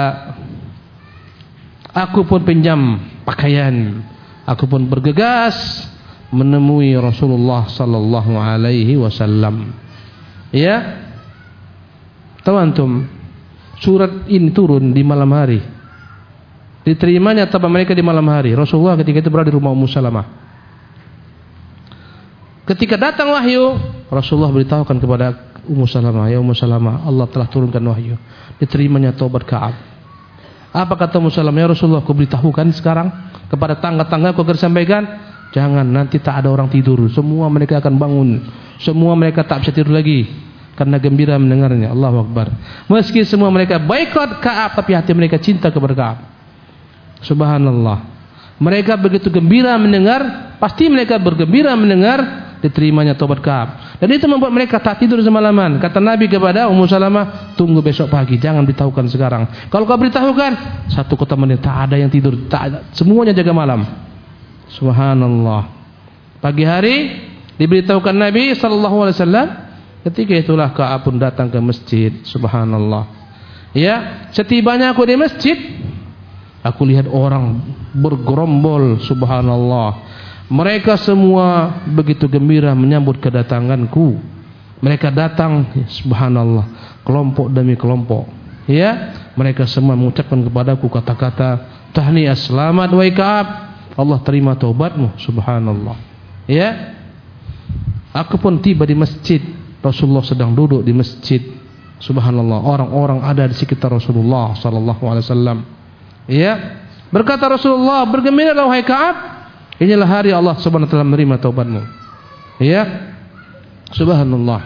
Aku pun pinjam pakaian. Aku pun bergegas menemui Rasulullah sallallahu alaihi wasallam. Ya. Tahu antum, surat ini turun di malam hari. Diterimanya tabah mereka di malam hari. Rasulullah ketika itu berada di rumah Ummu Salamah. Ketika datang wahyu, Rasulullah beritahukan kepada Ummu Salamah, ya Ummu Salamah, Allah telah turunkan wahyu, diterimanya taubat Ka'ab. Apa kata Ummu Salamah? Ya Rasulullah, aku beritahukan sekarang kepada tangga-tangga, aku akan sampaikan. Jangan, nanti tak ada orang tidur, semua mereka akan bangun, semua mereka tak bisa tidur lagi karena gembira mendengarnya. Allahu Akbar. Meski semua mereka boikot Ka'ab, tapi hati mereka cinta kepada Ka'ab. Subhanallah. Mereka begitu gembira mendengar, pasti mereka bergembira mendengar diterimanya taubat Ka'ab. Dan itu membuat mereka tak tidur semalaman. Kata Nabi kepada Ummu Salamah, tunggu besok pagi, jangan beritahukan sekarang. Kalau kau beritahukan, satu kota Madinah tak ada yang tidur, tak ada, semuanya jaga malam. Subhanallah. Pagi hari diberitahukan Nabi SAW. Ketika itulah Ka'ab pun datang ke masjid. Subhanallah. Ya, setibanya aku di masjid, aku lihat orang bergerombol. Subhanallah. Mereka semua begitu gembira menyambut kedatanganku. Mereka datang, subhanallah, kelompok demi kelompok. Ya, mereka semua mengucapkan kepadaku kata-kata tahniah, selamat wahai Ka'ab, Allah terima taubatmu. Subhanallah. Ya, aku pun tiba di masjid. Rasulullah sedang duduk di masjid. Subhanallah, orang-orang ada di sekitar Rasulullah sallallahu alaihi wasallam. Ya, berkata Rasulullah, bergembiralah wahai Ka'ab, inilah hari Allah Subhanahu wa taala menerima taubatmu. Ya. Subhanallah.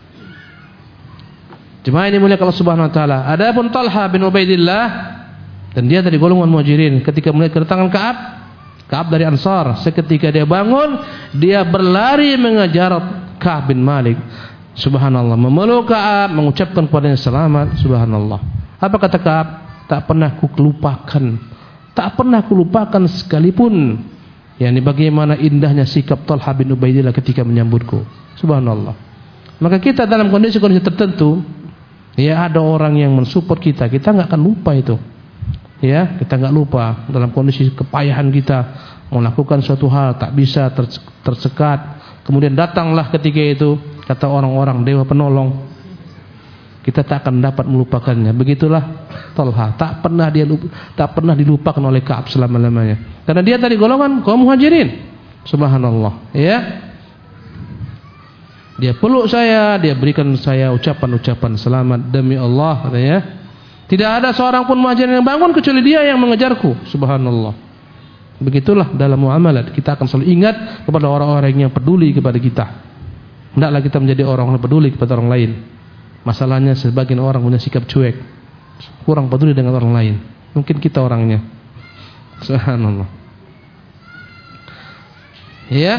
Jemaah ini mulia Allah Subhanahu wa taala. Adapun Talha bin Ubaidillah, dan dia dari golongan Muhajirin, ketika melihat kedatangan Ka'ab dari Ansar, seketika dia bangun, dia berlari mengejar Ka'ab bin Malik. Subhanallah, memeluk Ka'ab, mengucapkan kepadanya selamat. Subhanallah. Apa kata Ka'ab? Tak pernah kulupakan. Tak pernah kulupakan sekalipun. Yani bagaimana indahnya sikap Talha bin Ubaidillah ketika menyambutku. Subhanallah. Maka kita dalam kondisi-kondisi tertentu, ya ada orang yang mensupport kita, kita enggak akan lupa itu. Ya, kita enggak lupa dalam kondisi kepayahan kita melakukan suatu hal tak bisa tersekat. Kemudian datanglah ketika itu, kata orang-orang, dewa penolong. Kita tak akan dapat melupakannya. Begitulah Talha, tak pernah dilupakan oleh Ka'ab selama-lamanya. Karena dia dari golongan kaum Muhajirin. Subhanallah, ya. Dia peluk saya, dia berikan saya ucapan-ucapan selamat demi Allah, katanya. Tidak ada seorang pun Muhajirin yang bangun kecuali dia yang mengejarku. Subhanallah. Begitulah dalam muamalat, kita akan selalu ingat kepada orang-orang yang peduli kepada kita. Hendaklah kita menjadi orang yang peduli kepada orang lain. Masalahnya sebagian orang punya sikap cuek, kurang peduli dengan orang lain. Mungkin kita orangnya. Subhanallah. Ya.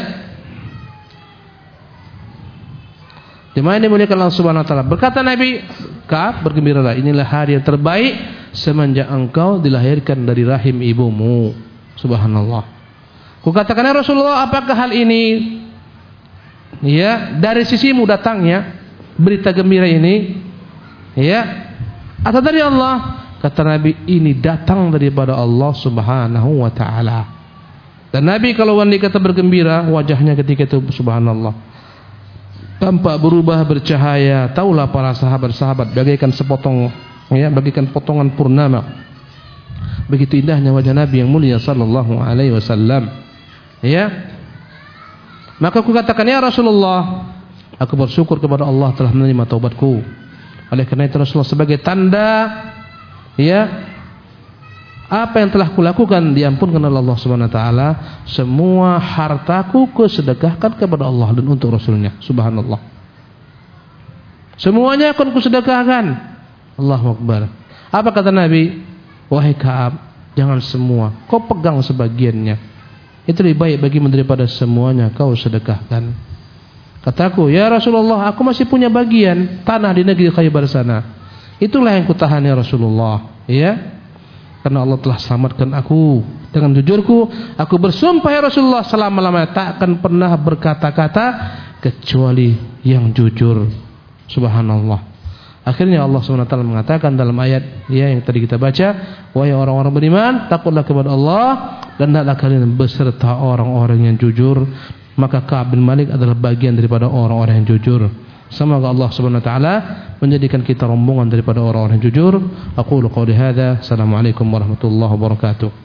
Jemaah ini muliakan Allah Subhanahu wa taala. Berkata Nabi, Ka'ab, bergembiralah, inilah hari yang terbaik semenjak engkau dilahirkan dari rahim ibumu. Subhanallah. Kukatakan, ya Rasulullah, apakah hal ini ya dari sisimu datangnya berita gembira ini, ya, atau dari Allah? Kata Nabi, ini datang daripada Allah Subhanahu wa taala. Dan Nabi kalau wanita kata bergembira, wajahnya ketika itu subhanallah tampak berubah bercahaya. Taulah para sahabat-sahabat bagaikan sepotong, ya, bagaikan potongan purnama. Begitu indahnya wajah Nabi yang mulia sallallahu alaihi wasallam. Ya. Maka aku katakan, ya Rasulullah, aku bersyukur kepada Allah telah menerima taubatku. Oleh karena itu Rasulullah sebagai tanda, ya, apa yang telah kulakukan diampunkan oleh Allah Subhanahu wa taala. Semua hartaku kusedekahkan kepada Allah dan untuk Rasulnya. Subhanallah. Semuanya akan kusedekahkan. Allahu Akbar. Apa kata Nabi? Wahai Ka'ab, jangan semua, kau pegang sebagiannya. Itu lebih baik bagimu daripada semuanya kau sedekahkan. Kataku, ya Rasulullah, aku masih punya bagian tanah di negeri Khaybar sana. Itulah yang kutahan ya Rasulullah. Ya, karena Allah telah selamatkan aku. Dengan jujurku, aku bersumpah ya Rasulullah, selama-lamanya tak akan pernah berkata-kata kecuali yang jujur. Subhanallah. Akhirnya Allah SWT mengatakan dalam ayat, ya, yang tadi kita baca, wahai orang-orang beriman, takutlah kepada Allah dan hendaklah kalian beserta orang-orang yang jujur. Maka Ka'ab bin Malik adalah bagian daripada orang-orang yang jujur. Semoga Allah SWT menjadikan kita rombongan daripada orang-orang yang jujur. Aqulu qawli hadza. Assalamualaikum warahmatullahi wabarakatuh.